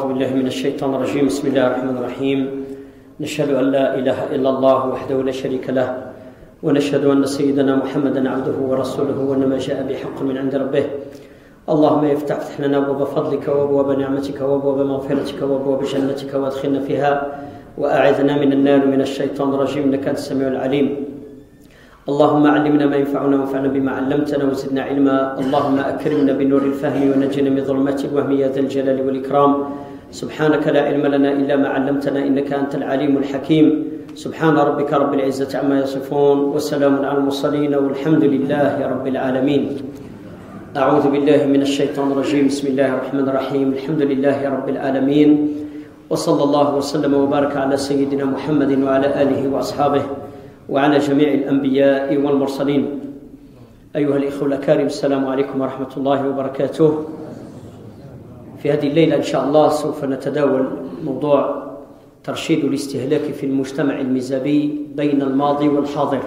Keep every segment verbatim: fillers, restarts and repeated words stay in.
أعوذ بالله من الشيطان الرجيم. بسم الله الرحمن الرحيم. نشهد أن لا إله إلا الله وحده لا شريك له، ونشهد أن سيدنا محمدا عبده ورسوله، وإنما جاء بحق من عند ربه. اللهم افتح لنا أبواب فضلك وأبواب نعمتك وأبواب مغفرتك وأبواب جنتك وأدخلنا فيها، وأعذنا من النار ومن الشيطان الرجيم، إنك أنت السميع العليم. اللهم علمنا ما ينفعنا وانفعنا بما علمتنا وزدنا علما. اللهم أكرمنا بنور الفهم ونجنا من ظلمات الوهم يا ذا الجلال والإكرام. سبحانك لا علم لنا إلا ما علمتنا إنك أنت العليم الحكيم. سبحان ربك رب العزة عما يصفون، وسلام على المرسلين، والحمد لله رب العالمين. أعوذ بالله من الشيطان الرجيم. بسم الله الرحمن الرحيم. الحمد لله رب العالمين، وصلى الله وسلم وبارك على سيدنا محمد وعلى آله وأصحابه وعلى جميع الأنبياء والمرسلين. أيها الإخوة الأكارم، السلام عليكم ورحمة الله وبركاته. في هذه الليلة إن شاء الله سوف نتداول موضوع ترشيد الاستهلاك في المجتمع الميزابي بين الماضي والحاضر.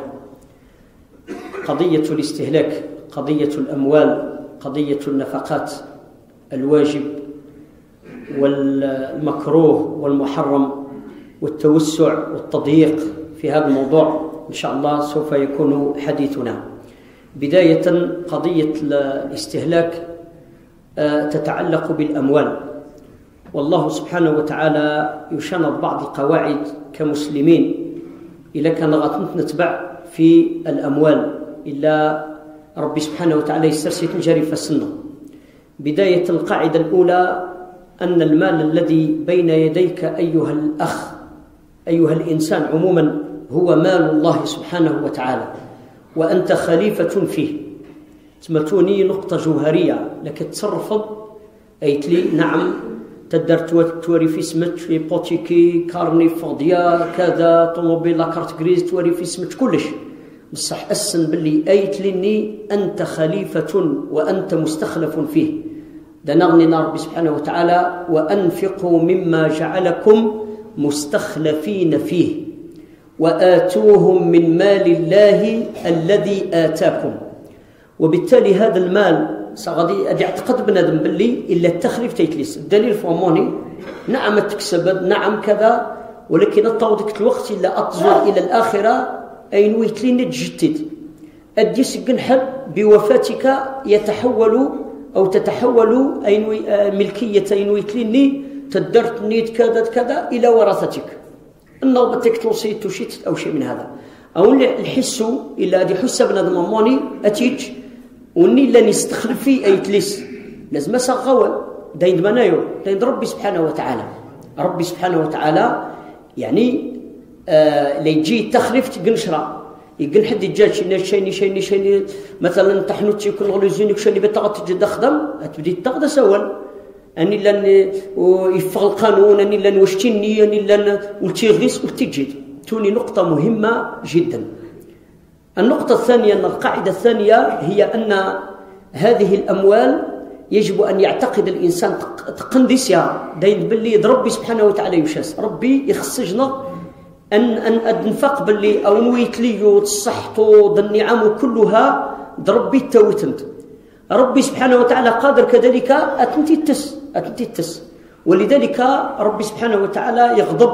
قضية الاستهلاك، قضية الأموال، قضية النفقات، الواجب والمكروه والمحرم والتوسع والتضييق. في هذا الموضوع إن شاء الله سوف يكون حديثنا. بداية، قضية الاستهلاك تتعلق بالأموال، والله سبحانه وتعالى يشنط بعض القواعد كمسلمين إلا كان غاتمت نتبع في الأموال، إلا ربي سبحانه وتعالى يسترسي تنجري في السنة. بداية، القاعدة الأولى أن المال الذي بين يديك أيها الأخ، أيها الإنسان عموما، هو مال الله سبحانه وتعالى، وأنت خليفة فيه. تمتوني نقطة جوهرية لك تصرف أيت لي نعم تقدر توري في سمت في بوتيكي كارني فاضية كذا طوموبيل لاكارت غريز توري في سمت كلش، بصح أسن باللي أيت لني أنت خليفة وأنت مستخلف فيه. دنغني ربي سبحانه وتعالى: وأنفقوا مما جعلكم مستخلفين فيه وآتوهم من مال الله الذي آتاكم. وبالتالي هذا المال سغادي ادي اعتقد بنادم باللي الا التخليف تيتليس. الدليل فهموني، نعم تكسب، نعم كذا، ولكن الطاودك الوقت الا اطزر الى الاخره اين ويتلين تجدد ادي سكن حد بوفاتك يتحول او تتحول اين ملكيه اين ويتليني تدرت نيت كذا كذا الى ورثتك. النوبتك توصيت تشيت او شيء من هذا، او الحس الا دي حس بنادم موني اتيج وني لن يستخلف فيه أي تليس لازم سغول داين منايو داين ربي سبحانه وتعالى. ربي سبحانه وتعالى يعني آه ليجي تخلف تقنشرا يقول حد يجال شيني شيني شيني شيني مثلا تحنوت يكون غلوزينك شيني بتغط تجد خدم تبدي تغدا سول اني لن يفغ القانون اني لن وشتيني اني لن ولتيغيس ولتجد. توني نقطة مهمة جدا. النقطة الثانية، أن القاعدة الثانية هي أن هذه الأموال يجب أن يعتقد الإنسان تقندسها داين باللي ربي سبحانه وتعالى يشاس. ربي يخصجنا أن أن ننفق باللي أو نويتليو تصحتو النعم كلها ربي التوتنت. ربي سبحانه وتعالى قادر كذلك أتنتي التس أتنتي التس ولذلك ربي سبحانه وتعالى يغضب،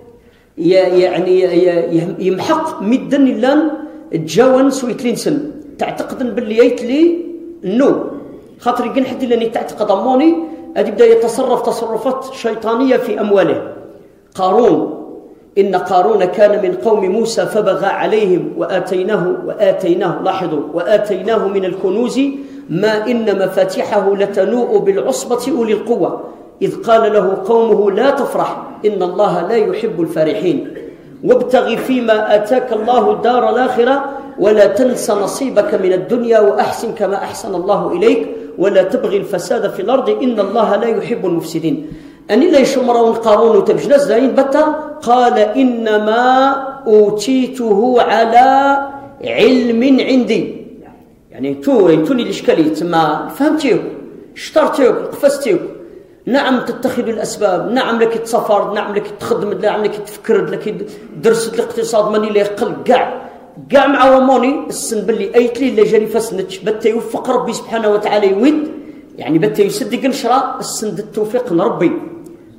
يعني يمحق مدا لان تجاون سويتلين سن تعتقد باللي يتلي النو خاطر يقول حد لاني تعتقد اموني ادي بدا يتصرف تصرفات شيطانيه في امواله. قارون: ان قارون كان من قوم موسى فبغى عليهم واتيناه واتيناه لاحظوا واتيناه من الكنوز ما ان مفاتحه لتنوء بالعصبه اولي القوه اذ قال له قومه لا تفرح ان الله لا يحب الفارحين وابتغ فيما آتاك الله الدار الآخرة ولا تنس نصيبك من الدنيا وأحسن كما أحسن الله إليك ولا تبغي الفساد في الأرض إن الله لا يحب المفسدين. أني لا يشمرون قارون وتبجنس زين بتا قال إنما أوتيته على علم عندي. يعني تو توني الإشكالية ما فهمتيو اشترتيو قفزتيو. نعم تتخذ الأسباب، نعم لك تسافر، نعم لك تخدم، نعم لك تفكر، لك درست الاقتصاد ماني لا يقل كاع كاع معاوموني السن باللي ايتلي لا جاني فاسنتش بتا يوفق ربي سبحانه وتعالى يود يعني بتا يصدق نشرا السن التوفيق من ربي.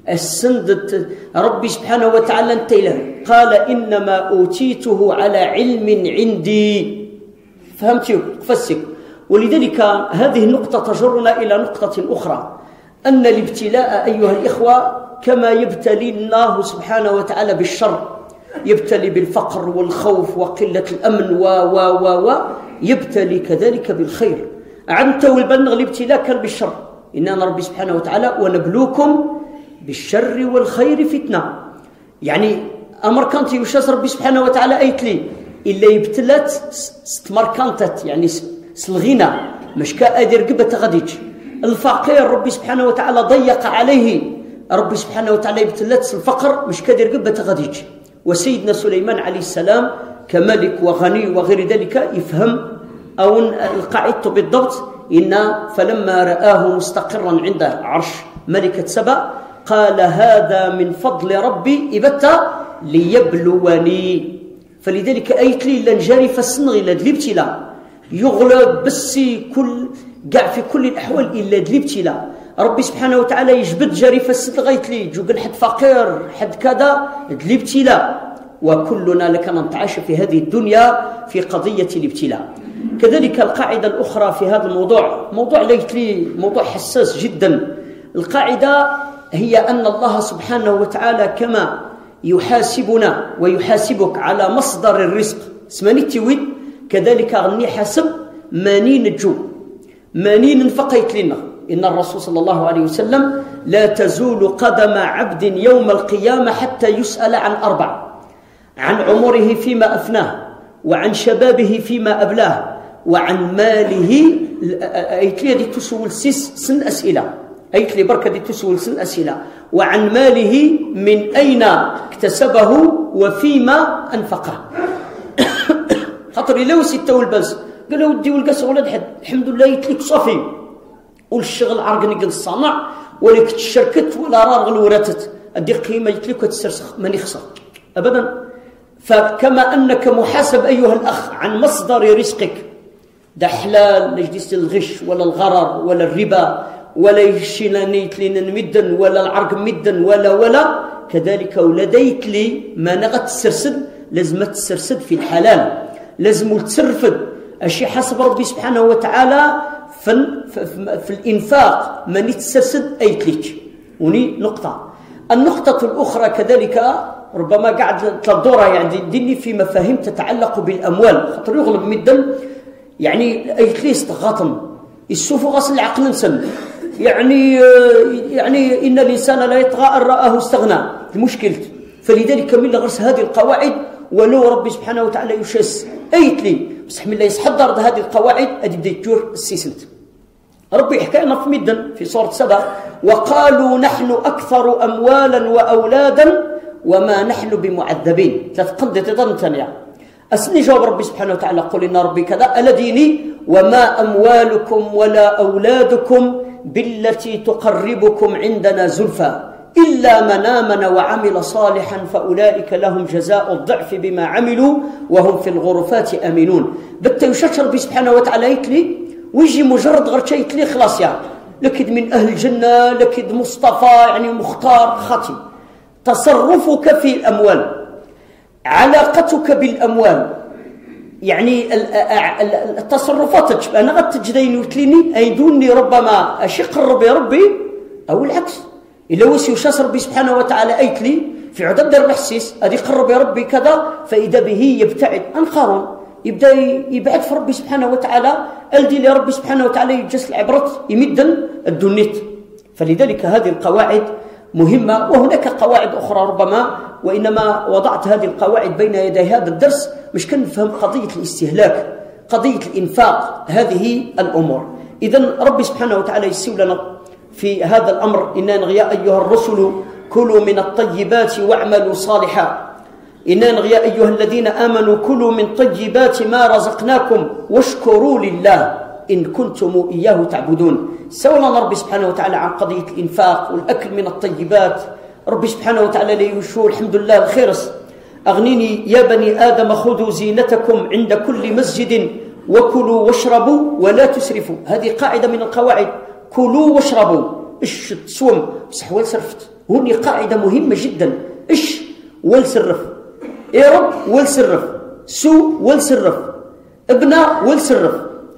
السند ربي سبحانه وتعالى انتيله قال إنما أوتيته على علم عندي. فهمتوا؟ فسك. ولذلك هذه النقطة تجرنا إلى نقطة أخرى، أن الابتلاء أيها الإخوة كما يبتلي الله سبحانه وتعالى بالشر، يبتلي بالفقر والخوف وقلة الأمن و و و و يبتلي كذلك بالخير. عنت والبلغ الابتلاء كان بالشر، إننا ربي سبحانه وتعالى ونبلوكم بالشر والخير فتنة. يعني أمر كانت يوشاس ربي سبحانه وتعالى أيتلي إلا يبتلت ستمركانتت، يعني سلغينا مش كأدير قبة غديج. الفقير ربي سبحانه وتعالى ضيق عليه، ربي سبحانه وتعالى يبتلت الفقر مش كأدير قبة غديج. وسيدنا سليمان عليه السلام كملك وغني وغير ذلك يفهم أو القاعدة بالضبط، إن فلما رآه مستقرا عنده عرش ملكة سبأ قال هذا من فضل ربي إبتا ليبلوني. فلذلك أيت لي لنجاري فالسنغي لدلبتلا يغلب بس كل قاع في كل الأحوال إلا دلبتلا. ربي سبحانه وتعالى يجبد جاري فالسنغ غيت لي جوجل حد فقير حد كذا دلبتلا. وكلنا لكنا نتعايش في هذه الدنيا في قضية الابتلاء. كذلك القاعدة الأخرى في هذا الموضوع، موضوع ليت لي موضوع حساس جدا. القاعدة هي أن الله سبحانه وتعالى كما يحاسبنا ويحاسبك على مصدر الرزق اسمني التويد، كذلك غني حسب مانين الجو مانين نفقيت لنا. إن الرسول صلى الله عليه وسلم لا تزول قدم عبد يوم القيامة حتى يسأل عن أربع: عن عمره فيما أفناه، وعن شبابه فيما أبلاه، وعن ماله. أيت لي هذه تسول سس سن أسئلة، أيت لي بركة دي تسول سن أسئلة. وعن ماله من أين اكتسبه وفيما أنفقه. خاطر لو ستة والبس قال له ودي والقص ولد حد الحمد لله يتلك صافي والشغل عرقني قد الصنع ولك تشركت ولا رارغ وراتت أدي قيمة يتلك وتسرسخ من يخسر أبدا. فكما أنك محاسب أيها الأخ عن مصدر رزقك، ده حلال لجديس الغش ولا الغرر ولا الربا ولا يشيلانيت لنا مدا ولا العرق مدا ولا ولا كذلك ولديت لي ما نغت تسرسد لازم تسرسد في الحلال، لازم تسرفد أشي حسب ربي سبحانه وتعالى في, في, في الإنفاق من تسرسد أيتليك. وني نقطة. النقطة الأخرى كذلك ربما قاعد تدورها يعني ديني في مفاهيم تتعلق بالأموال، خاطر يغلب مدا يعني أيتليست غاطم السوف غسل العقل نسل يعني يعني إن الإنسان لا يطغى أن رآه استغنى المشكلة. فلذلك من غرس هذه القواعد ولو ربي سبحانه وتعالى يشس أيتلي بس من الله يسحضر هذه القواعد أدي بدي تجور السيسنت. ربي يحكي لنا في مدا في سورة سبأ: وقالوا نحن أكثر أموالا وأولادا وما نحن بمعذبين. ثلاث قندة تظن ثانية أسني جواب ربي سبحانه وتعالى: قل إن ربي كذا ألديني وما أموالكم ولا أولادكم بالتي تقربكم عندنا زلفى إلا من آمن وعمل صالحا فأولئك لهم جزاء الضعف بما عملوا وهم في الغرفات آمنون. بتا يشرش ربي سبحانه وتعالى يتلي ويجي مجرد غير شيء يتلي خلاص يعني لكد من أهل الجنة لكد مصطفى يعني مختار خطي. تصرفك في الأموال، علاقتك بالأموال، يعني التصرفات أنا قد تجدين وتليني أيدوني ربما أشق ربي ربي أو العكس. إلا وسي وشاس ربي سبحانه وتعالى أيتلي في عدد الرحسيس أدي قرب يا ربي كذا فإذا به يبتعد عن قارون، يبدأ يبعد في ربي سبحانه وتعالى ألدي لربي سبحانه وتعالى يجس العبرة يمدا الدنيت. فلذلك هذه القواعد مهمة، وهناك قواعد أخرى ربما، وإنما وضعت هذه القواعد بين يدي هذا الدرس مش كان نفهم قضية الاستهلاك، قضية الإنفاق، هذه الأمور. إذن ربي سبحانه وتعالى يسير لنا في هذا الأمر: إنا نغيا أيها الرسل كلوا من الطيبات واعملوا صالحا، إنا نغيا أيها الذين آمنوا كلوا من طيبات ما رزقناكم واشكروا لله إن كنتم إياه تعبدون. سولا ربي سبحانه وتعالى عن قضية الإنفاق والأكل من الطيبات. ربي سبحانه وتعالى ليشور الحمد لله الخيرس: أغنيني يا بني آدم خذوا زينتكم عند كل مسجد وكلوا واشربوا ولا تسرفوا. هذه قاعدة من القواعد: كلوا واشربوا. اش تسوم بس حوال سرفت هوني قاعدة مهمة جدا. إيش والسرف إيرب والسرف سو والسرف ابناء والسرف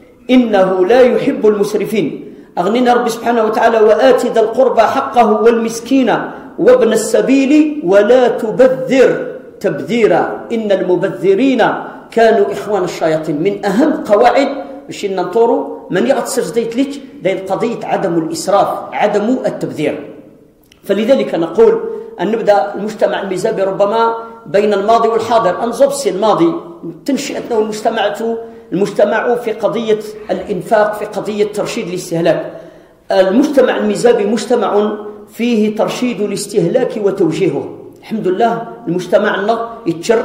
إنه لا يحب المسرفين. أغنينا رب سبحانه وتعالى وآت ذا القربى حقه والمسكين وابن السبيل ولا تبذر تبذيرا إن المبذرين كانوا إخوان الشياطين. من أهم قواعد باش ننطروا من يغتصر زديت ليك داير قضية عدم الإسراف عدم التبذير. فلذلك نقول أن نبدأ المجتمع الميزابي ربما بين الماضي والحاضر أنزبسي الماضي تنشئتنا والمجتمع المجتمع في قضية الإنفاق في قضية ترشيد الاستهلاك. المجتمع الميزابي مجتمع فيه ترشيد الاستهلاك وتوجيهه. الحمد لله المجتمع يتشر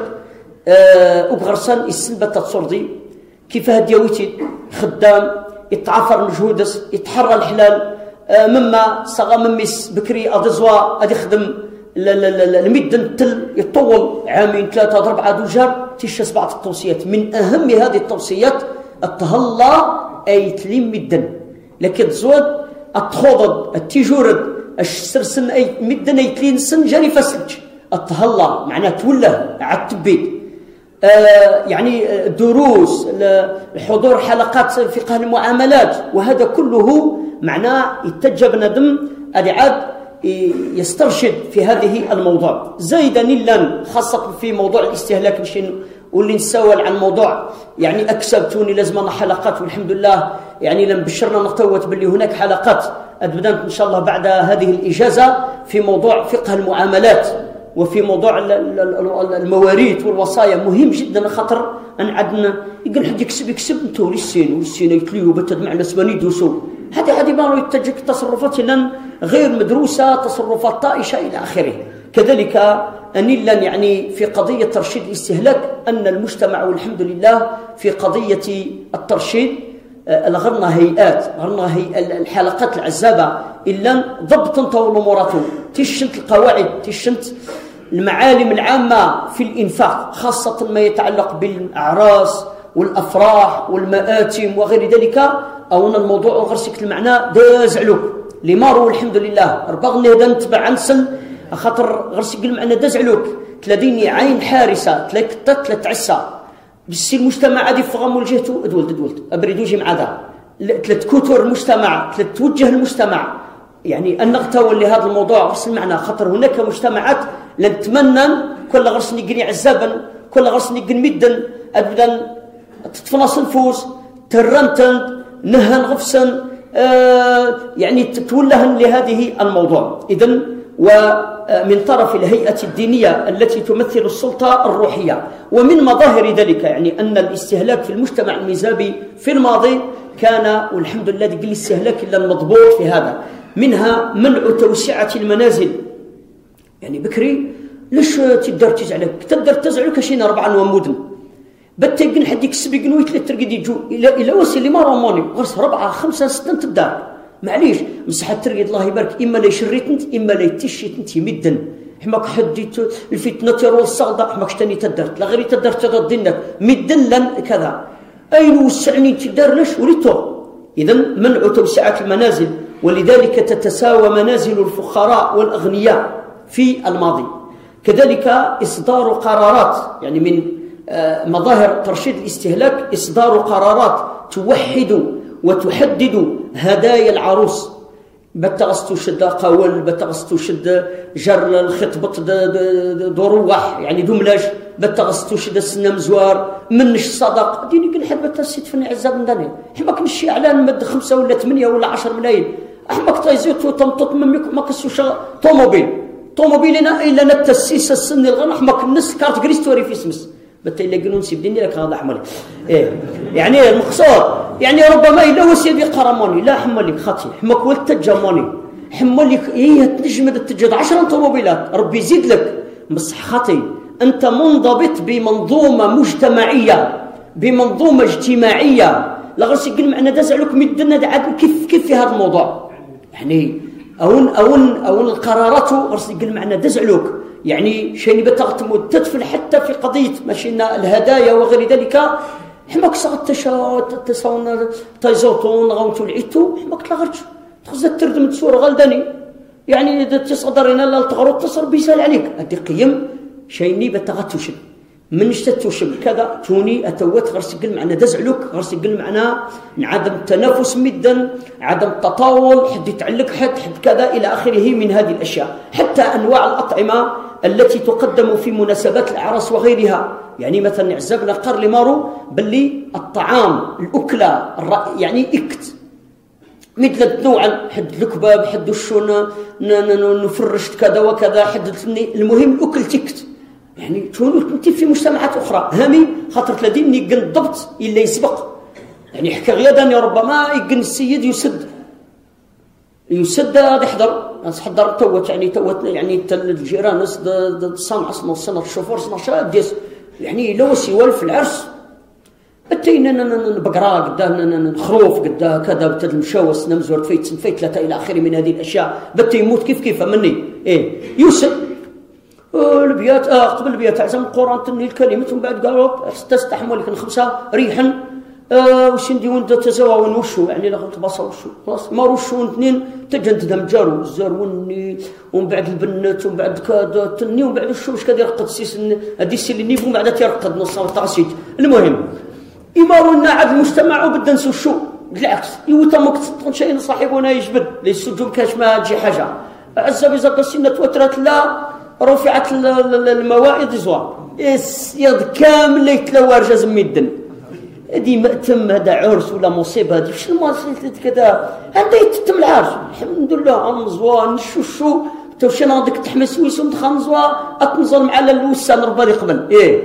أبغرسان السلبة تصردي كيف هديوتي خدام يتعافر مجهودس يتحرى الحلال مما صغى مميس بكري أدزوا أدي خدم المدن تل يطول عامين ثلاثة أربعة دوجار تيشس بعض التوصيات. من أهم هذه التوصيات التهلا أي تليم مدن لكن زود التخوضد التجورد السرسن أي مدن أي تلين سن جاني فسلج التهلا معناه تولى عالتبيد آه يعني دروس الحضور حلقات فقه المعاملات وهذا كله معناه يتجه بندم أدعاد يسترشد في هذه الموضوع. زايدا نيلان خاصة في موضوع الاستهلاك مشي واللي نساول عن موضوع يعني أكسبتوني لازم حلقات والحمد لله يعني لم بشرنا نقوت باللي هناك حلقات بدأت إن شاء الله بعد هذه الإجازة في موضوع فقه المعاملات وفي موضوع المواريث والوصايا مهم جدا. خاطر أن عندنا يقول حد يكسب يكسب انتو للسين والسين يتليو بتد معنا سباني دوسو هذا هذه ما يتجك تصرفات لن غير مدروسة تصرفات طائشة إلى آخره. كذلك أنيلا يعني في قضية ترشيد الاستهلاك أن المجتمع والحمد لله في قضية الترشيد غرنا هيئات غرنا هي الحلقات العزابة إلا ضبط طول أموراته تشنت القواعد تشنت المعالم العامة في الإنفاق خاصة ما يتعلق بالأعراس والأفراح والمآتم وغير ذلك. أو الموضوع غرسك المعنى دازعلوك لمارو الحمد لله ربغني هذا نتبع عن سن خاطر غرسك المعنى دازعلوك تلاديني عين حارسة تلاك تتلت عسى بس المجتمع عادي فغم والجهته ادولت ادولت ابردوجي مع ذا تلت كتر المجتمع تلت توجه المجتمع يعني أن نغتول لهذا الموضوع غرس المعنى. خاطر هناك مجتمعات لن تمنى كل غرس نقني عزابا كل غرس نقن مدن أبدا تتفنص الفوس ترنتن نهن غفسا آه يعني تتولهن لهذه الموضوع. إذن ومن طرف الهيئة الدينية التي تمثل السلطة الروحية. ومن مظاهر ذلك يعني أن الاستهلاك في المجتمع الميزابي في الماضي كان والحمد لله دي الاستهلاك إلا المضبوط في هذا. منها منع توسعة المنازل يعني بكري ليش تقدر تزعلك تقدر تزعلك شينا ربعا ومدن بتجن حد يكسب يقنوي ثلاث ترقد يجو إلى إلى وصل اللي ما رماني غرس ربعة خمسة ستة تدار معليش مسحة ترقد الله يبارك إما لا يشريت إما لا يتشيت أنت مدن حماك حديت الفتنة يروى الصعدة حماك تاني تدرت لا غير تدرت تدرت دينك مدن لن كذا أين وسعني تدار ليش وليتو. إذن منع توسعة المنازل ولذلك تتساوى منازل الفقراء والأغنياء في الماضي. كذلك إصدار قرارات يعني من مظاهر ترشيد الاستهلاك إصدار قرارات توحد وتحدد هدايا العروس بتغستو شد قول بتغستو شد جر الخطبة دروح يعني دملاج بتغستو شد السنة مزوار منش صدق ديني قل حد بتسيت فني عزاب من داني حماك نشي إعلان مد خمسة ولا ثمانية ولا عشر ملايين أحماك تايزيت وتمطط مميك ما كسوش طوموبيل طوموبيلنا إلا نتسيس السن الغنى حماك الناس كارت جريستوري في اسمس بتا إلا قلون سيب ديني لك هذا حمالي إيه يعني المقصود يعني ربما إلا وسيدي قرماني لا حمالك خطي حماك والتجماني حمالك إيه تنجمد تجد عشرة طوموبيلات ربي يزيد لك بس خطي أنت منضبط بمنظومة مجتمعية بمنظومة اجتماعية لا غير سيقول معنا دازعلك مدنا عاد كيف كيف في هذا الموضوع يعني أون أون أون القرارات غير سيقول معنا دازعلك يعني شيء بتغتم تدفل حتى في قضية ماشينا الهدايا وغير ذلك حماك صغت تشاوت تساون تايزوتون غاوتو العيتو حماك تلاغرج تخزت تردم تصور غلداني يعني إذا تصدر هنا لا تغرط تصر بيسال عليك هذه قيم شيني بتغتوشن من اشتتوشن كذا توني أتوت غرس قل معنا دزعلك غرس قل معنا عدم تنافس مدا عدم تطاول حد يتعلق حد حد كذا إلى آخره من هذه الأشياء. حتى أنواع الأطعمة التي تقدم في مناسبات الأعراس وغيرها، يعني مثلا عزبنا قر لمارو باللي الطعام الأكلة يعني إكت مثل نوعا حد الكباب حد الشون نفرشت كذا وكذا حد المهم الأكل تكت يعني تكونوا انت في مجتمعات اخرى هامي خاطر تلادين يقن الضبط الا يسبق يعني حكى غيادا ربما يقن السيد يسد يسد هذا يحضر ناس حضر توت يعني توت يعني الجيران ناس صنع اصلا سنه الشوفور سنه شاب ديس يعني لو سيوال في العرس اتينا بقرا قدام خروف قدام كذا بتد المشاوس نمزور فيت فيت ثلاثه الى اخره من هذه الاشياء بت يموت كيف كيف مني ايه يوسف البيات آه قبل البيات تعزم القرآن تني الكلمة ثم بعد قالوا تستحمل لكن خمسة ريحا آه وش ندي وانت تزاون وشو يعني لا غلط باصة وشو خلاص ما وشو اثنين تجند دم جارو الزار وني ومن بعد البنت ومن بعد كذا تني ومن بعد وشو مش كذا يرقد سيس هذه السي اللي نيفو بعد يرقد نص التعسيد. المهم إمارنا عاد المجتمع وبدا نسو شو بالعكس يوتمك تطن شيء صاحبنا يجبد ليس الجوم كاش ما تجي حاجة عزب إذا قصينا توترت لا رفعت الموائد زوار يد كامل يتلوى رجاز ميدن هذه مأتم هذا عرس ولا مصيبة هذه وش المصيبة كذا أنت يتتم العرس الحمد لله أنزوا نشوشو توشي ناضك تحمس ويسوم تخنزوا أتنظر مع الوسان ربالي قبل إيه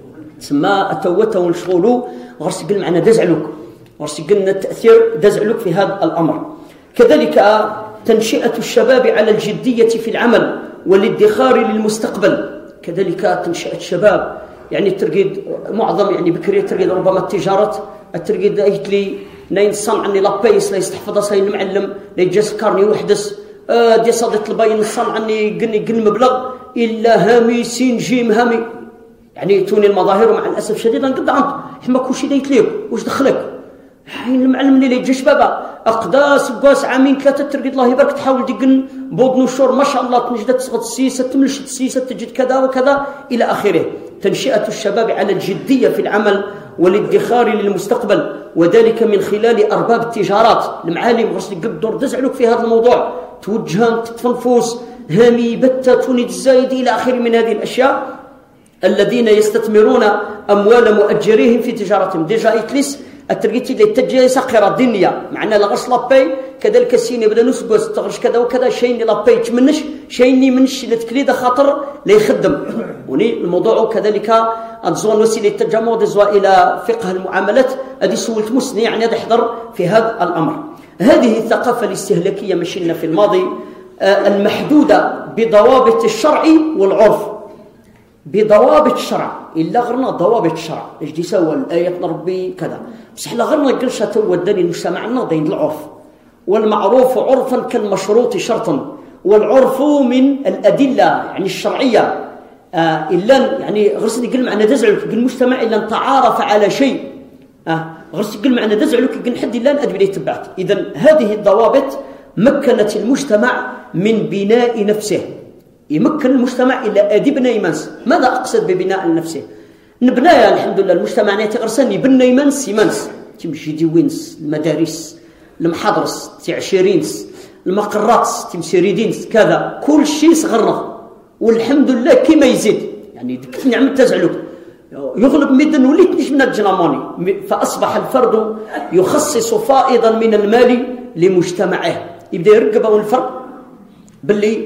تسمى أتوته ونشغلو غرس يقل معنا دزعلوك غرس يقلنا التأثير دزعلوك في هذا الأمر. كذلك تنشئة الشباب على الجدية في العمل والادخار للمستقبل، كذلك تنشئة الشباب يعني ترقيد معظم يعني بكرية ترقيد ربما التجارة الترقيد قالت لي نين صنعني لابيس لا يستحفظ ساين المعلم لا يجلس كارني وحدس آه دي صادت الباين صنعني قني قن مبلغ إلا هامي سين جيم هامي يعني توني المظاهر مع الأسف شديد قد عنط حما كلشي دايت ليك واش دخلك حين المعلم اللي يجي شبابا اقداس قاس عامين ثلاثه ترقد الله يبارك تحاول دقن بود نشور ما شاء الله تنجد تصغد السياسه تملش السياسه تجد كذا وكذا الى اخره. تنشئه الشباب على الجديه في العمل والادخار للمستقبل وذلك من خلال ارباب التجارات المعالم غرس قد دور دزعلك في هذا الموضوع توجهان تتفنفوس هامي بتة توني الزايد الى اخره من هذه الاشياء الذين يستثمرون اموال مؤجريهم في تجارتهم. ديجا إتليس الترقيتي اللي تجي ساقرة الدنيا معنا لغرس لاباي كذلك السيني بدا نسقوس تغرش كذا وكذا شيء لاباي تمنش شيء منش اللي تكليده خاطر لا يخدم وني الموضوع كذلك أتزون وسيلة التجمع دزوا إلى فقه المعاملات هذه سولت مسني يعني هذا يحضر في هذا الأمر. هذه الثقافة الاستهلاكية مشينا في الماضي المحدودة بضوابط الشرع والعرف بضوابط الشرع إلا غرنا ضوابط الشرع إيش دي سوى الآية ربي كذا بس إحنا غرنا قلشة تودني المجتمع ناضين العرف والمعروف عرفا كالمشروط شرطا والعرف من الأدلة يعني الشرعية آه إلا يعني غرس يقول معنا دزعلك المجتمع إلا تعارف على شيء آه غرس يقول معنا دزعلك يقول حد إلا الأدب اللي تبعت. إذن هذه الضوابط مكنت المجتمع من بناء نفسه يمكن المجتمع إلا أدبنا يمنس. ماذا أقصد ببناء نفسه؟ نبنايا الحمد لله المجتمع نتغرسن يبنى يمنس يمنس تمشي ديوينس المدارس المحاضرس تعشيرينس المقرات تمسيريدينس كذا كل شيء صغرنا والحمد لله كما يزيد يعني كيف نعمل تزعلوك يغلب ميدن وليت نيش من الجناماني فأصبح الفرد يخصص فائضا من المال لمجتمعه يبدأ يرقب الفرد باللي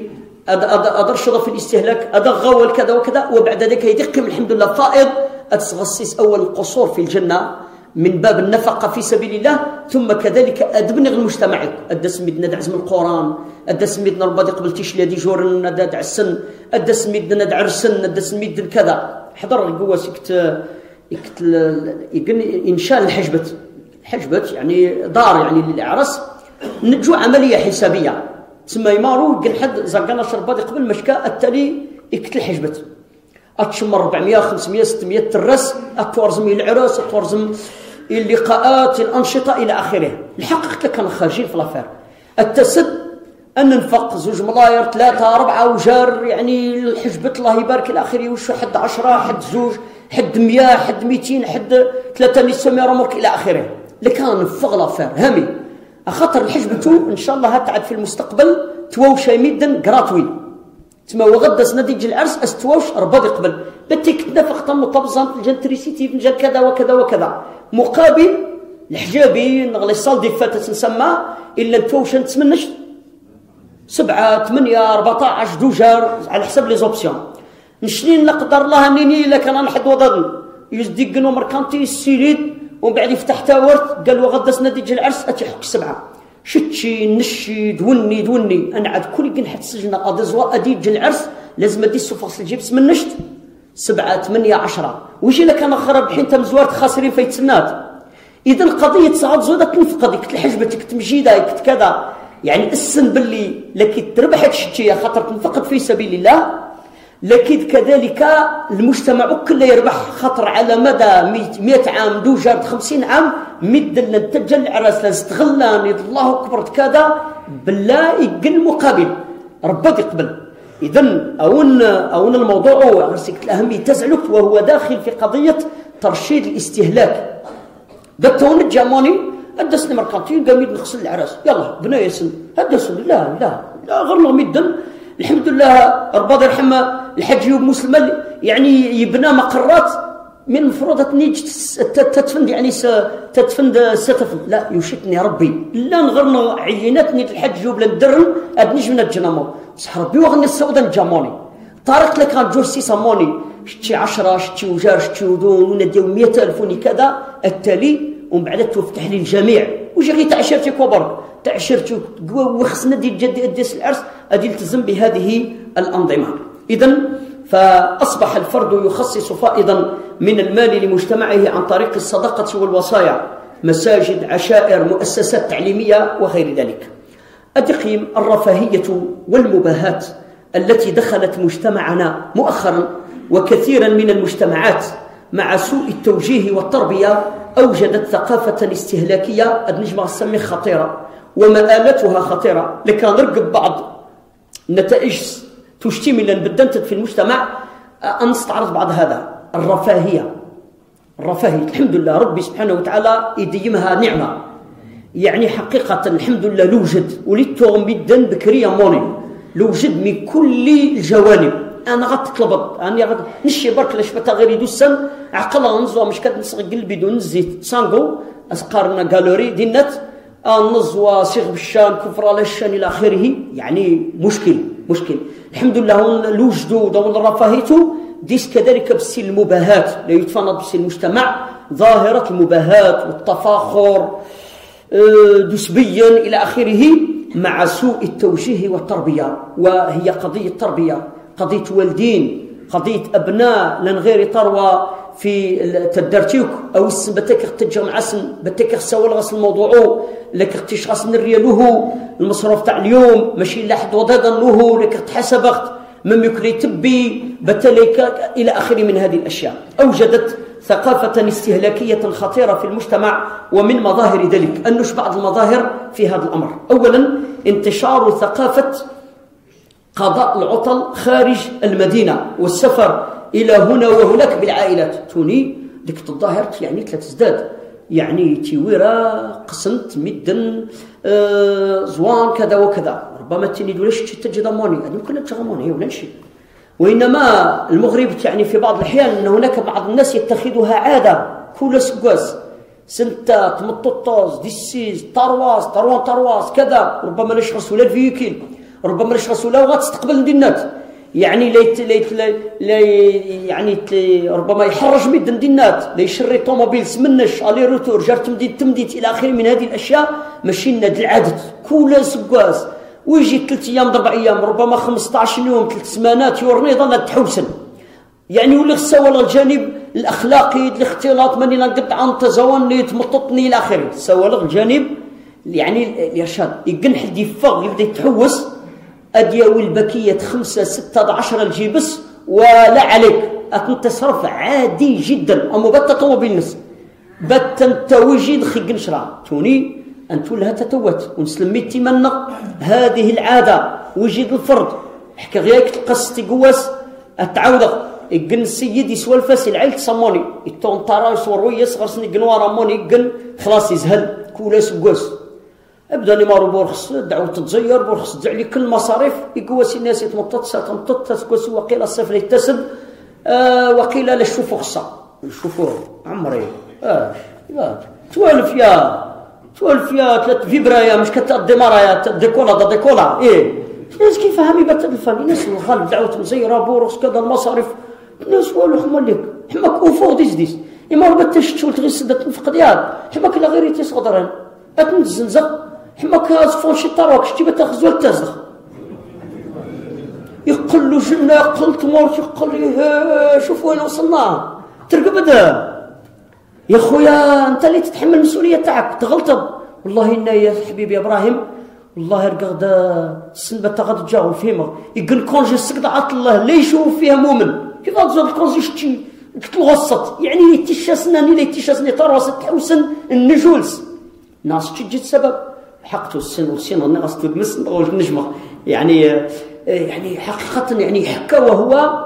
أدرشض في الاستهلاك أدغول كذا وكذا وبعد ذلك يدقم الحمد لله فائض أتغصص أول القصور في الجنة من باب النفقة في سبيل الله ثم كذلك أدبنغ المجتمع أدس ميدنا دعز من القرآن أدس ميدنا ربادي قبل تشلي دي جورن ندع السن أدس ميدنا ندع السن أدس ميدنا كذا حضر القوة يكت يكت إنشاء الحجبة حجبة يعني دار يعني للأعرس نجو عملية حسابية تسمى يمارو قل حد زرقنا شربادي قبل مشكا التالي يكت الحجبة أتشمر أربعمائة خمسمائة ستمائة الرس أتورزم العراس أتورزم اللقاءات الأنشطة إلى آخره. الحقيقة كان خارجين في الأفير التسد أن ننفق زوج ملاير ثلاثة أربعة وجار يعني الحجبة الله يبارك إلى آخره، وش حد عشرة حد زوج حد مية حد ميتين حد ثلاثة نسمي رمرك إلى آخره. لكان نفق لافير هامي أخطر الحجبة إن شاء الله هتعد في المستقبل تووشي ميدا قراتوي تما وغدس نتيج العرس استووش رباضي قبل بتيك تنفق تم طبزان الجنتريسيتي في كذا وكذا وكذا مقابل الحجابي نغلي الصال دي فاتت نسمى إلا نتووش نتمنش سبعة ثمانية أربعة عشر دوجار على حسب لي زوبسيون نشنين لا قدر الله نيني الا كان نحد وضن يزدقنو مركانتي السيليد ومن بعد يفتح تاورت قال وغدس نتيج العرس اتيحك سبعة شتشي نشي دوني دوني انا عاد كل كن حد سجنا ادزوا اديج العرس لازم ادي السفاس الجبس من نشت سبعة ثمانية عشرة ويجي لك انا خرب حين تمزوارت خاسرين في تسنات. اذا القضيه تصعد زودت في قضيه الحجبه تمجيده كت كذا يعني السن باللي لكن تربحك شتي خاطر تنفقد في سبيل الله، لكن كذلك المجتمع كله يربح خطر على مدى مئة عام دوجار خمسين عام مد نتجل العراس لاستغلان الله اكبر كذا بالله يقل مقابل ربك يقبل. اذا اون اون الموضوع غرسك الاهميه تزعلك وهو داخل في قضيه ترشيد الاستهلاك. دتون الجاموني ادسني مركانتين قاميد نغسل العراس يلا بنايا سن هدسوا لا لا لا غير مدن الحمد لله ربنا يرحمه الحاج يوب مسلم يعني يبنى مقرات من المفروض تنيج تتفند يعني تتفند ستفند لا يوشكني ربي لا نغرنا عينتني الحاج يوب لندرن ادنيج من الجنامو بصح ربي وغني السودان جاموني طارق لك كان جورسي ساموني شتي عشرة شتي وجار شتي ودون ونديو مئة ألف كذا التالي ومن بعد تفتح لي الجميع وجي غير تعشرتي كبر تعشرتي وخصنا دي جدي اديس العرس ادي التزم بهذه الانظمه. اذا فاصبح الفرد يخصص فائضا من المال لمجتمعه عن طريق الصدقه والوصايا، مساجد، عشائر، مؤسسات تعليميه وغير ذلك. ادقيم الرفاهيه والمباهات التي دخلت مجتمعنا مؤخرا وكثيرا من المجتمعات مع سوء التوجيه والتربيه أوجدت ثقافة استهلاكية أدنجمع السمي خطيرة ومآلتها خطيرة. لكن نرقب بعض النتائج تشتمل بدنت في المجتمع أن نستعرض بعض هذا. الرفاهية الرفاهية الحمد لله ربي سبحانه وتعالى يديمها نعمة يعني حقيقة الحمد لله لوجد وليتو مدن بكرية موني لوجد من كل الجوانب. انا غتطلبط انا غد نشي برك لاش بتا غير يدو السن عقلها نزوا مش كتنسق قلبي دون زيت سانغو اسقارنا غالوري دينات نزوا صيغ بالشان كفر على الشان الى اخره يعني مشكل مشكل. الحمد لله لوجدوا دون رفاهيته ديس كذلك بس المباهات لا يتفنض بس المجتمع ظاهره المباهات والتفاخر دسبيا الى اخره مع سوء التوجيه والتربيه. وهي قضيه تربيه قضية والدين قضية أبناء لن غير طروة في تدرتيك أو السن بتك تجمع عسن بتك سوى الغسل الموضوع لك اختيش غسل الرياله المصروف تاع اليوم ماشي لحد وضادا له لك تحسبت من يكري تبي بتلك إلى آخره من هذه الأشياء. أوجدت ثقافة استهلاكية خطيرة في المجتمع ومن مظاهر ذلك أنش بعض المظاهر في هذا الأمر. أولا انتشار ثقافة قضاء العطل خارج المدينة والسفر إلى هنا وهناك بالعائلات. توني ديك تظاهرت يعني لا تزداد يعني تيويرا قسنت مدن آه زوان كذا وكذا ربما تني دولاش تجد موني هذه كلها تغموني ولا شيء. وإنما المغرب يعني في بعض الأحيان أن هناك بعض الناس يتخذها عادة كل سكواز سنتا تمططوز ديسيز ترواز تروان ترواز كذا ربما لاش رسول الفيكيل ربما لاش رسوله وغتستقبل دينات يعني ليت ليت لي يعني ربما يحرج مدن دينات لا يشري طوموبيل منش الي روتور جار تمديد تمديد الى اخره من هذه الاشياء ماشي ناد العدد كل سكواز ويجي ثلاث ايام اربع ايام ربما خمسطاش يوم ثلاث سمانات يورني ظل تحوسن يعني ولي خصوا الجانب الاخلاقي الاختلاط ماني نقطع عن تزوني تمططني الى اخره سوى الجانب يعني الارشاد يقن حد يفغ يبدا يتحوس أديا والبكية خمسة ستة عشر الجيبس ولا عليك أتصرف عادي جدا أما بات طوموبيل نس بات انت وجد خيق نشرع توني أن تولها تتوت ونسلمي تيمنا هذه العادة ويجد الفرد حكا غير تلقى قواس التعاود يقن السيد يسوى الفاس العيل تصموني يتون طارا يصور ويا صغر سني قنوا راموني يقن خلاص يزهل كولاس قواس ابدا لي مارو بورخص دعوه تتزير بورخص تدع لي كل المصاريف يقواس الناس يتمطط ساتمطط تقواس وقيل الصفر يتسد آه وقيل لا شوفوا خصا شوفوا عمري اه لا توالف يا توالف يا ثلاث فيبرايا مش كتأدي مرايا ديكولا دا ديكولا ايه الناس كيف فهمي بتدفن الناس الغالب دعوه مزيره بورخص كذا المصاريف الناس والو حما لك حماك اوفو ديس ديس اما ربت تشتول تغي سدات نفق ديال حماك لا غير تيصدران اتنزنزق حماك صفون شي طاروك شتي بتاخذ ولا تزخ يقول له جنة قلت مورت يقول لي شوف وين وصلنا ترقبد يا خويا انت اللي تتحمل المسؤوليه تاعك تغلطب والله إنا يا حبيبي ابراهيم والله رقد السنبه تاغد تجاوب فيما يقول كونجي سكد عط الله لا يشوف فيها مؤمن كيف تزود الكونجي شتي قلت الغصت يعني تيشاسنا ني تيشاسني تروس تحوسن النجولس ناس تجي السبب حقته السن والسن انا غصت المس نقول النجمه يعني يعني حقيقه يعني حكى وهو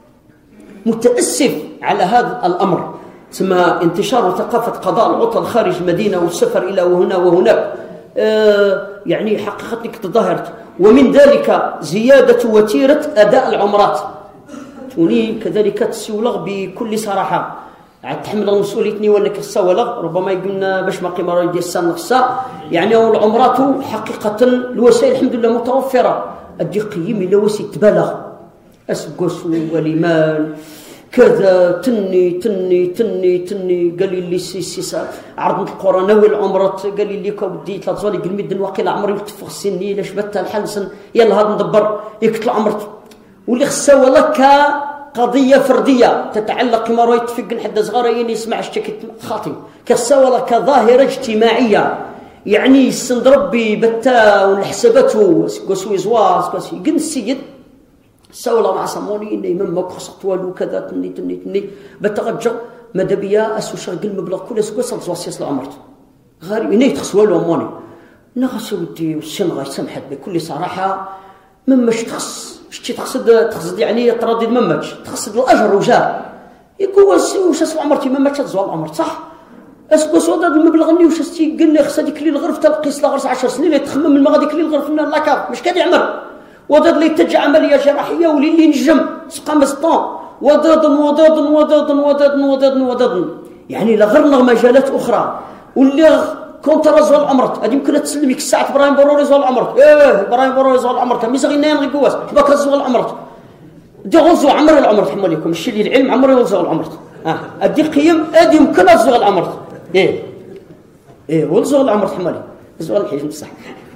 متاسف على هذا الامر ثم انتشار ثقافه قضاء العطل خارج المدينه والسفر الى وهنا وهناك آه يعني حقيقه تظاهرت ومن ذلك زياده وتيره اداء العمرات وني كذلك تسولغ بكل صراحه عاد تحمل مسؤوليتني وانك السولغ ربما يقولنا باش ما قيمه ديال السنه خصها يعني العمرات حقيقه الوسائل الحمد لله متوفره ادي قيم الى وسي تبالغ اسقس وليمان كذا تني تني تني تني قال لي اللي سي سي عرض القران والعمره قال لي لك ودي ثلاث زوال قال مد واقيلا عمري وتفخ سني لاش بتا الحل يلا هذا ندبر يقتل عمرت واللي خصها ولا كقضيه فرديه تتعلق كما راه يتفق حد صغار يسمع اشتكيت خاطي كخصها ولا كظاهره اجتماعيه يعني السند ربي بتا والحساباته كوسوي زواز كوسي قن السيد سولا مع صموني اني مما خصت والو كذا تني تني تني بترجع ماذا بيا اسو شغل المبلغ كله سكوس زواسيس العمرت غير اني تخص والو موني نغس ودي والسن غير سمحت بكل صراحه مماش تخص شتي تقصد تقصد يعني تردد مماش تقصد الاجر وجاء يقول واش اسو عمرتي مماش تزوال عمرت صح اسكو سودا المبلغ اني واش استي قلنا خصها ديك لي الغرف تلقيس لا غرس عشر سنين اللي تخمم من غاديك لي الغرف لاكار مش كادي عمر وداد لي تجع عمليه جراحيه ولي اللي نجم سقى مسطون وداد وداد وداد وداد وداد وداد يعني لغرنا مجالات اخرى واللي كونت رزول العمر هذه يمكن تسلمك الساعه ابراهيم بروري رزول العمر ايه ابراهيم بروري رزول العمر مي صغير نايم غير قواس حباك رزول العمر دي غزو عمر العمر تحمل لكم الشيء اللي العلم عمري رزول العمر اه ادي قيم ادي يمكن رزول العمر ايه ايه ورزول العمر تحملي رزول الحجم صح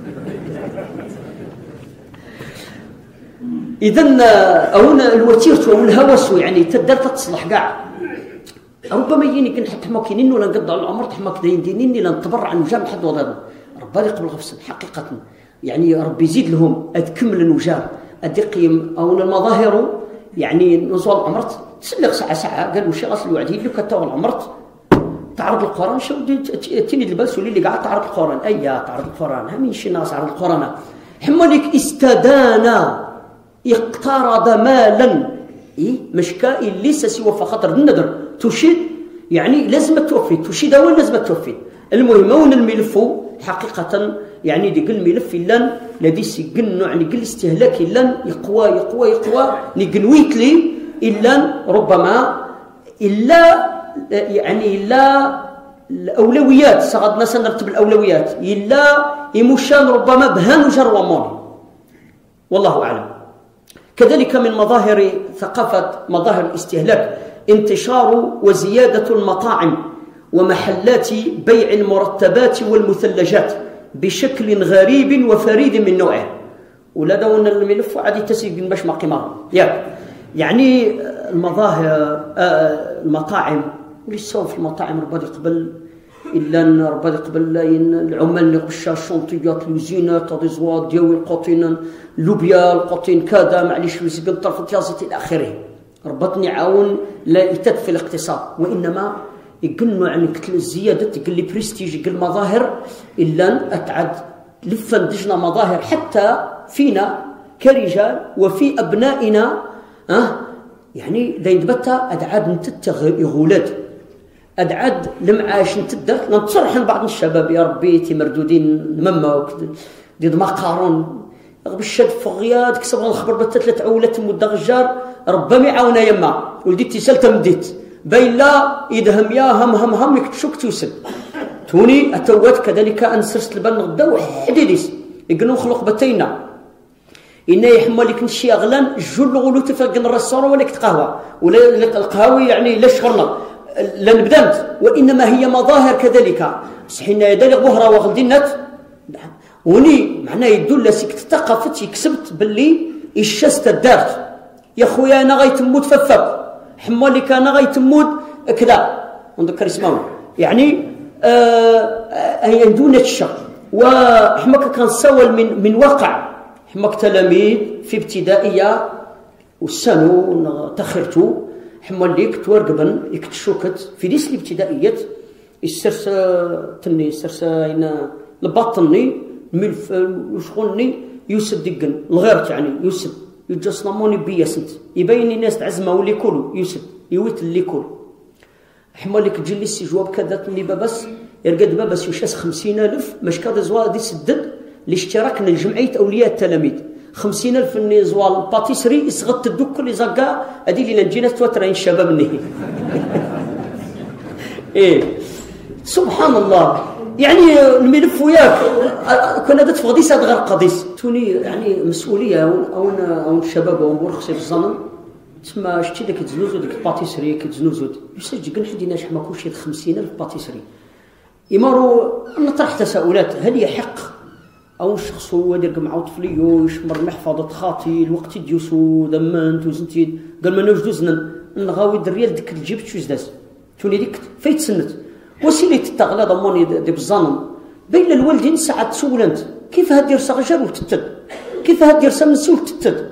اذا هنا الوتيره والهوس يعني تقدر تصلح كاع ربما يجيني كنت حتى كاينين ولا نقضوا على العمر حما كداين دينين لا نتبرع عن وجام حد وضعنا ربي قبل غفص حقيقه يعني ربي يزيد لهم ادكمل الوجام ادي قيم او المظاهر يعني نزول عمرت تسلق ساعه ساعه قالوا شي غسل وعدي لك كتاو العمرت تعرض القران شو تيني البلس ولي اللي قاعد تعرض القران اي تعرض القران همين شي ناس عرض القران حمالك استدانا اقترض مالا إيه مشكا ليس سوى فخاطر النذر تشيد يعني لازم توفي تشيد ولا لازم توفي المهم وين الملف حقيقه يعني ديك الملف لان الذي سيقن يعني قل استهلاك لان يقوى يقوى يقوى نقنويت لي الا ربما الا يعني الا الاولويات صغدنا سنرتب الاولويات الا يمشان ربما بهان وجر وموني والله اعلم. كذلك من مظاهر ثقافة مظاهر الاستهلاك انتشار وزيادة المطاعم ومحلات بيع المرتبات والمثلجات بشكل غريب وفريد من نوعه ولا دون الملف عادي تسيق باش ما قيمه يعني المظاهر المطاعم وليسوا في المطاعم ربادي قبل الا ربادي قبل العمال اللي غشا الشونطيات الوزينات هذي زواد ديال القطين لوبيا القطين كذا معليش ويسقم طرف تيازيت الى اخره ربطني عاون لا يتد في الاقتصاد وانما يقلنوا عن الزيادة يقل لي بريستيج يقل مظاهر إلا أتعد لفا دجنا مظاهر حتى فينا كرجال وفي أبنائنا أه يعني ذا يدبتا أدعاد نتتغ يغولد أدعاد لمعاش نتدر نتصرح بعض الشباب يا ربي تمردودين مما دي ما قارون بالشد فغياد كسب الخبر بتثلاث عولات مدغجار ربما يعاونا يما ولدي اتصال تمديت بين لا يدهم يا هم هم هم يكتشوك توسد توني أتوات كذلك أنسرت البن غدا وحديديس يقولون خلق بتينا إنه يحمل لك نشي أغلان الجول غلو تفقن الرسالة ولا كتقهوى ولا القهوي يعني لا شغلنا لا نبدأت وإنما هي مظاهر كذلك صحينا يدالي ظهرة وغلدينات وني معناه يدل لسيك تثقفت يكسبت باللي الشست الدارت يا خويا أنا غاية تموت ففك حمالك أنا غاية تموت كذا ونذكر اسمه يعني آه دون الشك وحماك كان سوى من من واقع حماك تلاميذ في ابتدائية والسنو تخرتو حمالك تورقبن يكتشوكت في ديس الابتدائية السرس تني السرس هنا لبطني ملف وشغلني يوسف دقن الغيرت يعني يوسف يجسنموني بيسنت يبين الناس تعزمه واللي كله يوسف يويت اللي كله حمالك جلسي جواب كذا تني بابس يرقد بابس يشاس خمسين ألف مش كذا زوال دي سدد لاشتراكنا لجمعية أولياء التلاميذ خمسين ألف من زوال باتيسري يسغط الدك اللي زقا هذه اللي نجينا توترين الشباب النهي إيه سبحان الله يعني الملف وياك كنا دت فغديس هذا غير قضيس توني يعني مسؤوليه او او الشباب او مرخصي بالظن تسمى شتي داك تزنوزو ديك الباتيسري كتزنوزو يسجل كان حدينا شحال ما كلشي خمسين ألف باتيسري يمروا نطرح تساؤلات هل يحق او شخص هو يدير مع طفليو يشمر محفظه خاطي الوقت ديوسو دمنت وزنتي قال ما نوجدوزنا نغاوي الريال ديك الجيب تشوزداس توني ديك فايت سنت وسيله التغليظ موني دي بالظنم بين الوالدين ساعات تسولنت كيف هادير صغجر وتتد كيف هادير سمنسي وتتد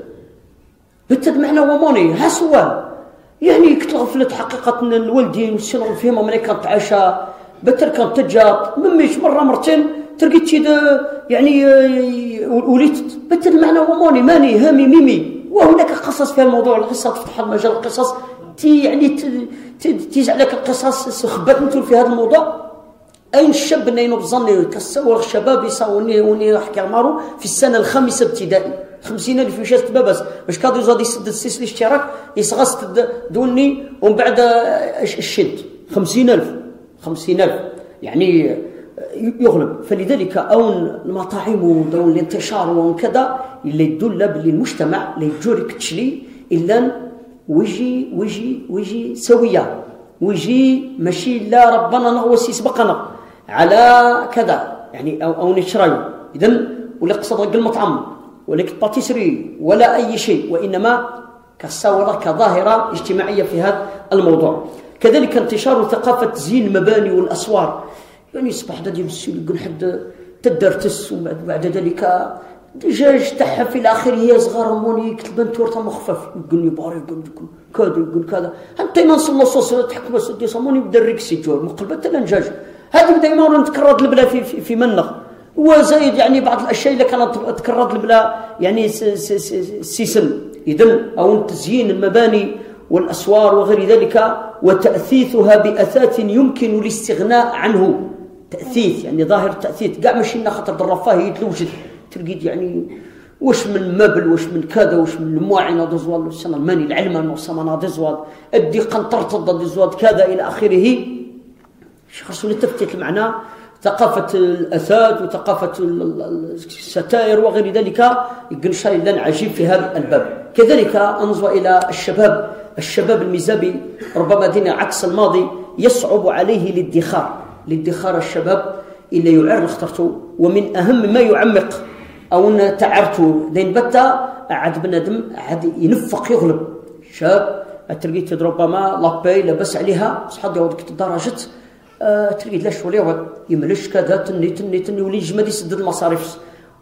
بتد معنا وموني ها سؤال يعني كتغفلت حقيقه الوالدين والسنه فيهم ملي كانت عاشا بتر كانت تجات مميش مره مرتين تلقيت يعني وليت بتد معنا وموني ماني هامي ميمي وهناك قصص في الموضوع القصه تفتح المجال القصص تي يعني تيزع لك القصص خبات نتول في هذا الموضوع اين الشاب اللي ينظني كسور الشباب يساوني وني نحكي عمارو في السنه الخامسه ابتدائي خمسين ألف يشاس بابس باش كادو زاد يسد السيس الاشتراك يسغس دوني ومن بعد الشد خمسين ألف خمسين ألف يعني يغلب فلذلك اون المطاعم ودون الانتشار وكذا اللي يدل باللي المجتمع اللي يجورك تشلي الا ويجي ويجي ويجي سويه ويجي ماشي لا ربنا نغوص يسبقنا على كذا يعني او او نشرايو اذا ولا قصد غير المطعم ولا باتيسري ولا اي شيء وانما كالصوره كظاهره اجتماعيه في هذا الموضوع. كذلك انتشار ثقافه زين المباني والاسوار يعني يصبح هذا يمسي يقول حد تدرتس وبعد ذلك دجاج تاعها في الاخر هي صغار موني كتبان تورته مخفف يقول لي باري يقول كذا يقول كذا حتى نصل الصوص تحكم سدي صموني بدا الريكسي جوار مقلبه الانجاج هذه دائما نتكرر البلا في في, في منخ وزايد يعني بعض الاشياء اللي كانت تكرر البلا يعني سيسن اذا او تزيين المباني والاسوار وغير ذلك وتاثيثها باثاث يمكن الاستغناء عنه تاثيث يعني ظاهر التاثيث كاع ماشي خاطر الرفاهيه يتلوجد تلقيت يعني واش من مبل واش من كذا واش من المواعين هذا زوال السنه الماني العلم المصمم هذا زوال ادي قنطرت هذا زوال كذا الى اخره شخص التفتيت المعنى ثقافه الاثاث وثقافه الستائر وغير ذلك يقول شيء لن عجيب في هذا الباب. كذلك انظر الى الشباب الشباب المزابي ربما دين عكس الماضي يصعب عليه الادخار الادخار الشباب إلا يعر اخترته ومن أهم ما يعمق أو أن تعرته دين بتا عاد بنادم عاد ينفق يغلب شاب تلقيت ربما لابي لبس عليها صحاب يعود درجة أه تلقيت لا شويه يملش كذا تني تني تني ولي جمادي يسدد المصاريف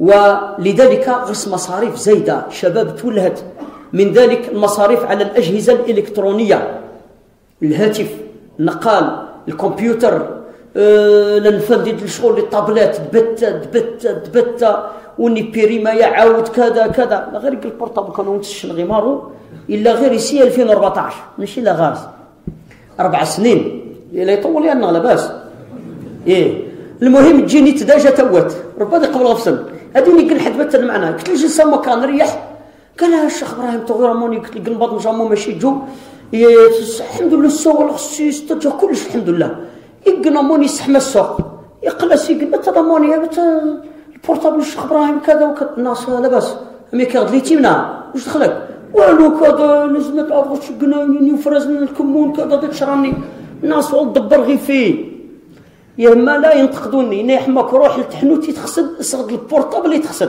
ولذلك غرس مصاريف زايدة شباب تولهت من ذلك المصاريف على الأجهزة الإلكترونية الهاتف نقال الكمبيوتر أه لنفندد الشغل الطابلات دبت دبت دبت وني بيري ما يعاود كذا كذا لا غير البورطابل كانوا نتشن غيمارو الا غير يسي ألفين وأربعطاش ماشي لا غارز اربع سنين الا يطول يانا لاباس ايه المهم تجيني تداجا توات ربما قبل غفصل هذه اللي قال حد بتر معنا قلت له جلسه ما كان ريح قال لها الشيخ ابراهيم تغير موني قلت له قنبض مجامو ماشي جو الحمد لله السوق الخصيص تجا كلش الحمد لله يقنا موني سحمه السوق يقلس يقنا تضموني البورطابل الشيخ ابراهيم كذا وكذا الناس لاباس مي كغدليتي منا واش دخلك والو كذا لازم تعرفوا شقنا يفرزنا الكمون كذا تشراني الناس والدبر غي فيه يا اما لا ينتقدوني انا يحماك روح للتحنوت يتخسد صغد البورطابل يتخسد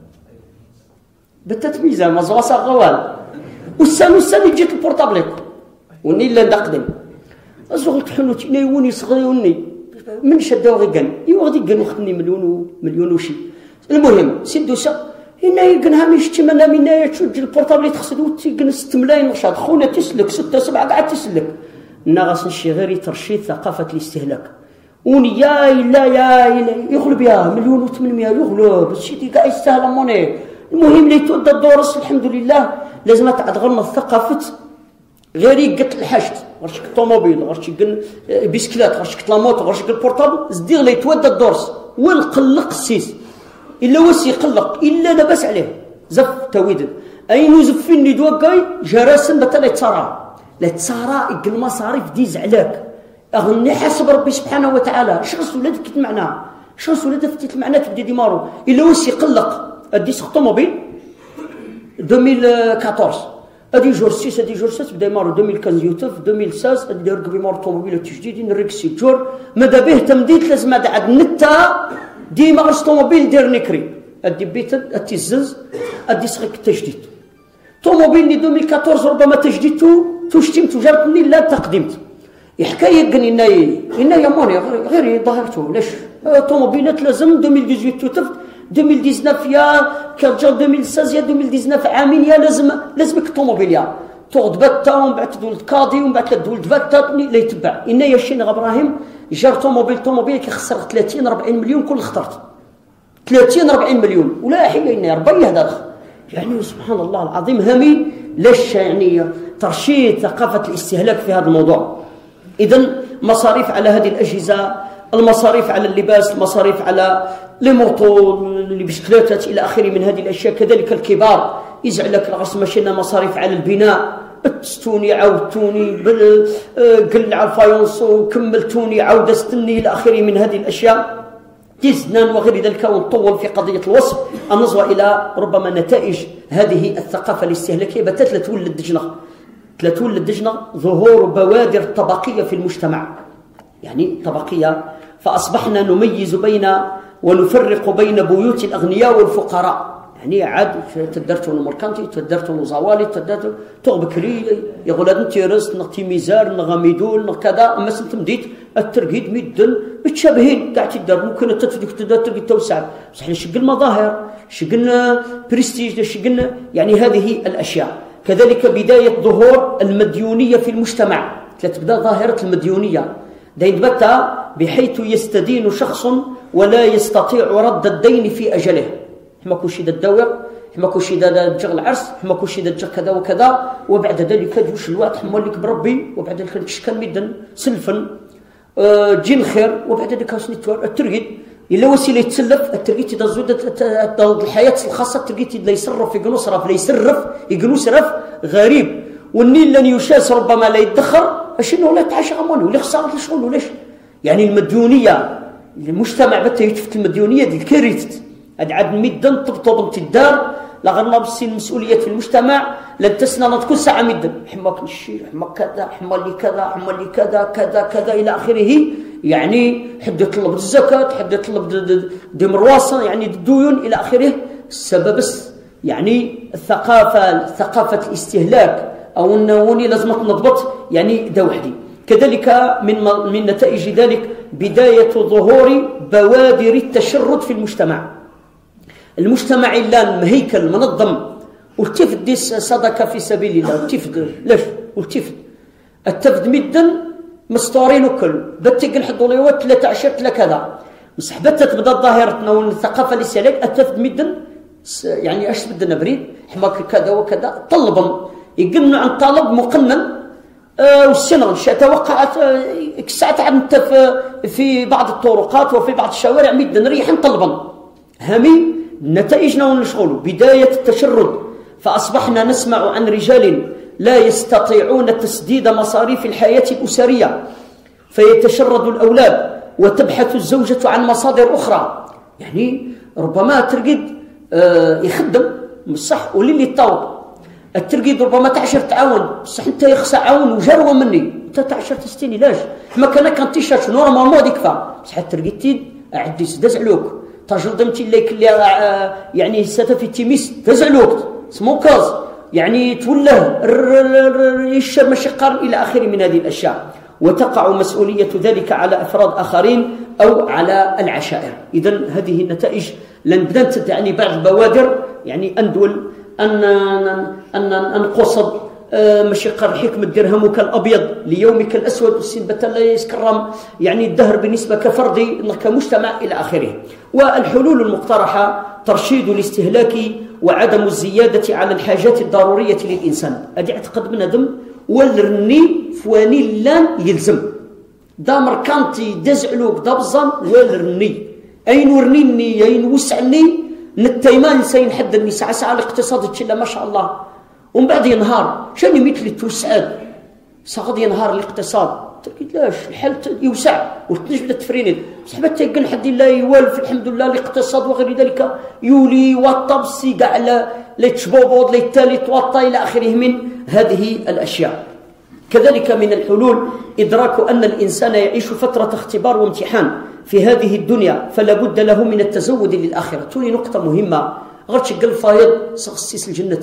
بالتتميزه ما زواصا غوال والسان والسان جيت البورطابل وني لا نقدم ازغ التحنوت انا يوني صغير يوني من شداو غي كان ايوا غادي كان وخدني مليون مليون وشي المهم سيدو سا هنا يقنها مشتي منا منا تشوج البورطابل يتخسد وتيقن ست ملايين نشاط خونا تسلك ستة سبعة قاعد تسلك ناقص نشي غير ترشيد ثقافه الاستهلاك وني يا إلا يا إلا يغلب يا مليون وثمانمائة يغلب الشيء كاع يستاهل موني المهم لي تودى الدورس الحمد لله لازم تعتغلنا الثقافه غير يقت الحشد غير الطوموبيل غير شي بيسكلات غير شي لاموطو غير شي البورطابل زدير لي تودى الدورس والقلق السيس الا واش يقلق الا لاباس عليه زف تويد اين زفني دوكاي جراسن بتا لا تصارى لا تصارى يقل المصاريف ديز عليك اغني حسب ربي سبحانه وتعالى شخص ولادك كنت معنا شخص ولادك فتيت معنا تبدا ديمارو الا واش يقلق ادي سوق طوموبيل ألفين وأربعطاش ادي جور ستة ادي جور ستة بدا مارو ألفين وخمسة يوتف ألفين وستة ادي ركبي مارو طوموبيل تجديد نريك سي جور ماذا به تمديد لازم عاد نتا ديما غير طوموبيل دير نكري ادي بيت ادي الزز ادي سخك التجديد طوموبيل ألفين وأربعطاش ربما تجديدتو تشتمت جرتني لا تقدمت حكايه قال لنا هنا يا موني غير ظاهرته علاش طوموبيلات لازم ألفين وثمانية عشر توتفت ألفين وتسعطاش يا كرجا ألفين وستة عشر يا ألفين وتسعطاش عامين يا لازم لازمك الطوموبيل يا تغد باتا ومن بعد تولد قاضي ومن بعد تولد باتا لا يتبع هنا يا شيخ ابراهيم جار طوموبيل طوموبيل كيخسر ثلاثين أربعين مليون كل خطرت ثلاثين أربعين مليون ولا حاجه هنا ربي هذا يعني سبحان الله العظيم همي لاش يعني ترشيد ثقافه الاستهلاك في هذا الموضوع. إذن مصاريف على هذه الأجهزة، المصاريف على اللباس، المصاريف على لي موطو، لي بسكليتات إلى آخره من هذه الأشياء. كذلك الكبار يزعل لك الغرس ماشينا مصاريف على البناء، تستوني عاودتوني قلع الفايونس وكملتوني عاود استني إلى آخره من هذه الأشياء تزنان وغير ذلك. ونطول في قضية الوصف النظرة إلى ربما نتائج هذه الثقافة الاستهلاكية بتات لا تولد دجنة لا تولد دجنة ظهور بوادر طبقية في المجتمع، يعني طبقية، فأصبحنا نميز بين ونفرق بين بيوت الأغنياء والفقراء. يعني عاد تدرتون مركانتي تدرتون زوالي تدرتون تغبكري يقول هذا تيرس نغتي ميزار نغاميدول نغكذا. أما سنتمديت الترقيد ميدن متشابهين قاعد تدار ممكن تتفدك تدرك توسع بصح شقل مظاهر شقل بريستيج شقل يعني هذه الأشياء. كذلك بداية ظهور المديونية في المجتمع، تبدأ ظاهرة المديونية دين بتا بحيث يستدين شخص ولا يستطيع رد الدين في أجله. حما كلشي دا الدور، حما كلشي دا تجغ العرس، حما كلشي دا تجغ كذا وكذا، وبعد ذلك جوش الوقت حما لك بربي، وبعد ذلك كشكل ميدن سلفا آه جين خير، وبعد ذلك سنيتوار الترقيد إلا وسيلة يتسلف الترقيد إذا زودت الحياة الخاصة الترقيد إذا يصرف يقنو صرف لا يسرف يقنو صرف غريب. والنيل لن يشاس ربما لا يدخر أشنو لا تعيش غمانه ولا خسارة الشغل ولاش. يعني المديونية المجتمع بتا يتفت المديونية دي الكارثة هاد عاد ميدن طبطب انت الدار لا غير نابسي المسؤوليات في المجتمع لن تسنى كل ساعة ميدن حماك الشيء حماك كذا حما لي كذا حما لي كذا كذا كذا إلى آخره. يعني حد يطلب الزكاة حد يطلب دي مرواسة يعني الديون إلى آخره. السبب يعني الثقافة ثقافة الاستهلاك أو النوني لازم تنضبط يعني ده وحدي. كذلك من من نتائج ذلك بداية ظهور بوادر التشرد في المجتمع. المجتمع الآن هيكل منظم والتفت ديس صدقة في سبيل الله والتفت ليش والتفت التفت مدن مستورين وكل بتق الحضوريات ثلاثة عشر ثلاثة كذا مسحبت تبدا ظاهرتنا والثقافه الاستهلاك اتث مدن يعني اش بدنا بريد حماك كذا وكذا طلبا يقلنا عن طلب مقنن آه والسنه توقعت آه ساعات انت في بعض الطرقات وفي بعض الشوارع مدن ريحا طلبا همي نتائجنا ونشغلوا بدايه التشرد فاصبحنا نسمع عن رجال لا يستطيعون تسديد مصاريف الحياه الاسريه فيتشرد الاولاد وتبحث الزوجة عن مصادر أخرى يعني ربما ترقد آه يخدم صح وللي يطاوب الترقيد ربما تعشر تعاون صح انت يخسى عاون وجروة مني انت تعشر تستيني لاش ما كان كان تيشرت نورمال مود يكفى صح الترقيد اعدي سداز علوك تاجل ضمتي اللي اللي آه يعني ستفي تيميس تزعلوك سموكاز يعني تولى يشر مشقار الى اخره من هذه الاشياء وتقع مسؤولية ذلك على أفراد آخرين أو على العشائر. إذن هذه النتائج لن بدأت تعني بعض البوادر يعني أندول أن أن أن قصد مشقر حكم الدرهم كالأبيض ليومك الأسود والسنبة لا يسكرم يعني الدهر بالنسبة كفردي كمجتمع إلى آخره. والحلول المقترحة ترشيد الاستهلاك وعدم الزيادة على الحاجات الضرورية للإنسان. أدي اعتقد من هذم والرني فواني لان يلزم دامر كانتي دزعلوك دبزن والرني أين ورنيني أين وسعني نتيمان سين حد النساء ساعة الاقتصاد تشيلا ما شاء الله ومن بعد ينهار شاني مثل توسعد ساعد ينهار الاقتصاد تقول لاش الحل يوسع وتنجم التفرينات صحبت تيقن حد الله يوالف الحمد لله الاقتصاد وغير ذلك يولي وطبسي كاع لا تشبوبود لا تالي توطى الى اخره من هذه الاشياء. كذلك من الحلول ادراك ان الانسان يعيش فتره اختبار وامتحان في هذه الدنيا فلا بد له من التزود للاخره. تولي نقطه مهمه غير تشقل فايض سيس الجنه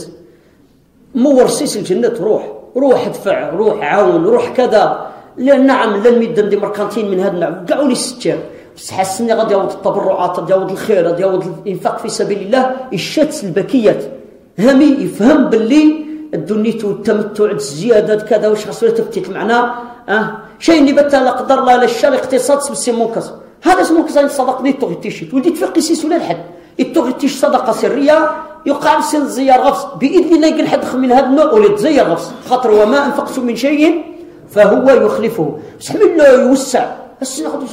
مور سيس الجنه روح روح ادفع روح عاون روح كذا لا نعم لن ميدن دي مركانتين من هذا النوع قعوا لي ستير بس حسني غادي يعوض التبرعات غادي يعوض الخير غادي يعوض الانفاق في سبيل الله الشات البكيات همي يفهم باللي الدنيتو التمتع الزيادات كذا واش خاصو تفتيت معنا اه شيء اللي بتا لا قدر الله لا الشر اقتصاد سمسي منكس هذا اسمه كزاين صدقني توغيتيشيت ولدي تفقي سيس ولا الحد التوغيتيش صدقه سريه يقع سن زيار غفص باذن الله يقل حد من هذا النوع ولا تزير غفص خاطر وما انفقت من شيء فهو يخلفه بسم الله يوسع السنه غادي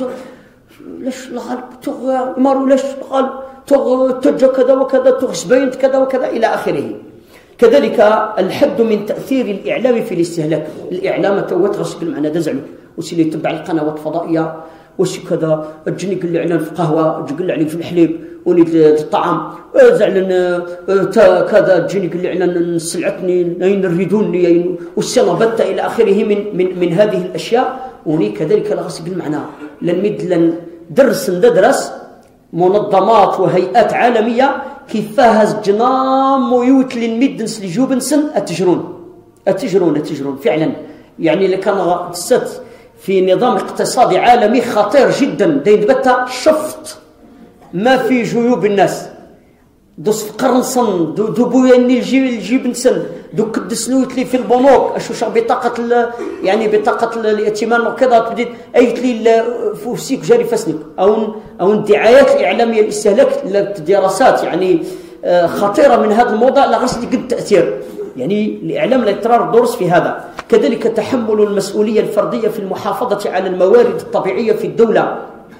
لاش الغالب تغ مارو لاش الغالب تغ تج كذا وكذا تغسبينت كذا وكذا الى اخره. كذلك الحد من تاثير الاعلام في الاستهلاك. الاعلام توت غسل المعنى دزعلو وسيلي يتبع القنوات الفضائيه وش كذا تجيني قل علينا في قهوه تقول عليك في الحليب ونيت الطعام زعلن كذا تجيني قل علينا سلعتني نين نريدوني والسنه بت الى اخره من من من هذه الاشياء. وني كذلك الغسل المعنى لن مد لن درس ندرس منظمات وهيئات عالميه كيف فاهز جنام ويوت للمدنس لجوبنسن اتجرون اتجرون اتجرون فعلا يعني اللي كان ست في نظام اقتصادي عالمي خطير جدا دين بتا شفت ما في جيوب الناس دوس قرنصن دو دوبويني الجي الجيبنسن دو كدسنوت لي في البنوك اشوش بطاقه يعني بطاقه الائتمان وكذا تبدي ايت لي فوسيك جاري فسنك او او الدعايات الاعلاميه الاستهلاك الدراسات يعني خطيره من هذا الموضوع لا غسل قد تاثير يعني الاعلام لا يترار دورس في هذا. كذلك تحمل المسؤوليه الفرديه في المحافظه على الموارد الطبيعيه في الدوله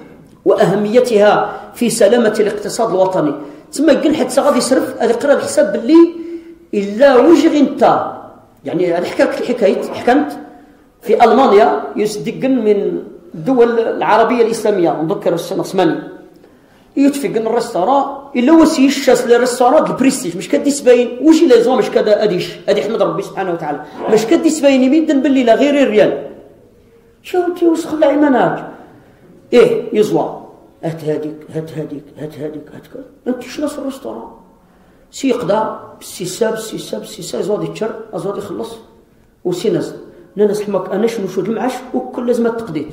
واهميتها في سلامه الاقتصاد الوطني. ثم يقول حتى غادي يصرف هذا قرا الحساب باللي الا وجه انت يعني انا حكيت الحكايه حكمت في المانيا يصدقن من الدول العربيه الاسلاميه نذكر السنه ثمانية يتفقن الريستوران الا وسي الشاس للريستوران البريستيج مش كدي سباين وجي لي زون مش كذا اديش ادي احمد ربي سبحانه وتعالى مش كدي سباين يمدن باللي لا غير الريال شو توسخ العمانات ايه يزوى هات هاديك هات هاديك هات هاديك هات كذا انت شنو في الريستوران سي يقدا بالسيساب السيساب السيساب زاد يتشر زاد يخلص وسي نزل ناس حماك انا شنو شو المعاش وكل لازم التقديد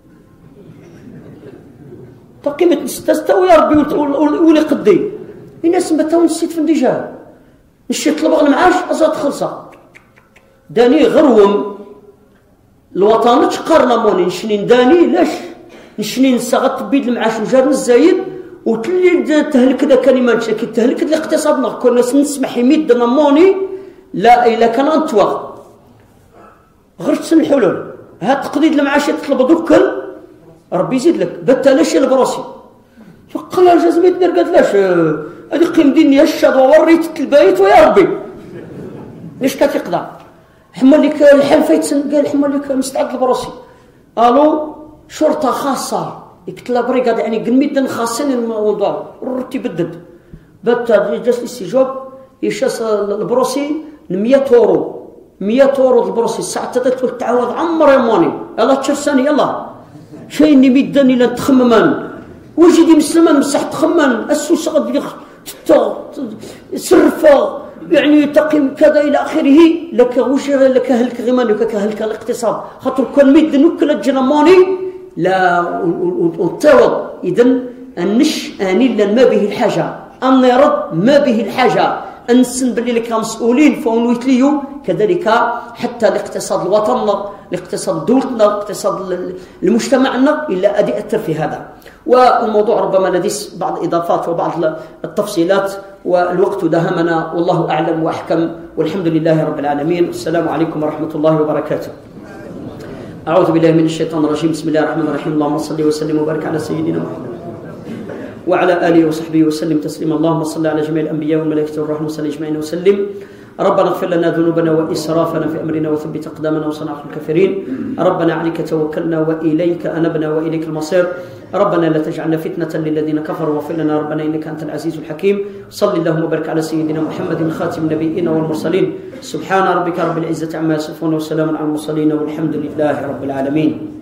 تقيمه تستوي يا ربي ولي قدي الناس مبتاو نسيت في الدجاج نشي طلب المعاش ازاد خلصه داني غروم الوطن تقارنا موني نشنين داني لاش نشنين ساغت بيد المعاش وجار الزايد وتلي تهلك ذا كلمات شكل تهلك الاقتصاد كنا نسمح يمد موني لا الا كان انتوا غرت الحلول هاد تقضيد المعاش يطلب دوكل ربي يزيد لك بتلاش البروسي فقال الجزمي دير قالت لاش هذه قيم ديني الشاد ووريت البيت ويا ربي ليش كتقضى حمل لك الحال فايت قال حمل لك مستعد البروسي الو شرطه خاصه قلت لها بريغاد يعني قميدن خاصين الموضوع رتي بدد بتا جالس الاستجواب يشاس البروسي مية اورو مية اورو البروسي الساعه ثلاثة تعاود عمر موني يلا تشرساني يلا شيني ميداني لا تخممان وجدي مسلمان مسح تخمن السوس غادي سرفه يعني تقييم كذا الى اخره لك وش لك هلك غمان لك هلك الاقتصاد خاطر كل ميد نوكل جنموني لا وتوض اذا النش اني ما به الحاجه ان يرد ما به الحاجه انسن باللي لك مسؤولين فونويت ليو كذلك حتى الاقتصاد الوطن الاقتصاد دولتنا الاقتصاد المجتمعنا الا ادي اثر في هذا. والموضوع ربما لديه بعض الاضافات وبعض التفصيلات والوقت داهمنا والله اعلم واحكم والحمد لله رب العالمين. السلام عليكم ورحمه الله وبركاته. اعوذ بالله من الشيطان الرجيم. بسم الله الرحمن الرحيم. اللهم صل وسلم وبارك على سيدنا محمد وعلى آله وصحبه وسلم تسليما. اللهم صل على جميع الأنبياء والملائكة والروح المرسلين أجمعين وسلم. ربنا اغفر لنا ذنوبنا وإسرافنا في أمرنا وثبت أقدامنا وصنع الكافرين. ربنا عليك توكلنا وإليك أنبنا وإليك المصير. ربنا لا تجعلنا فتنة للذين كفروا واغفر لنا ربنا إنك أنت العزيز الحكيم. صل اللهم وبارك على سيدنا محمد خاتم النبيين والمرسلين. سبحان ربك رب العزة عما يصفون وسلام على المرسلين والحمد لله رب العالمين.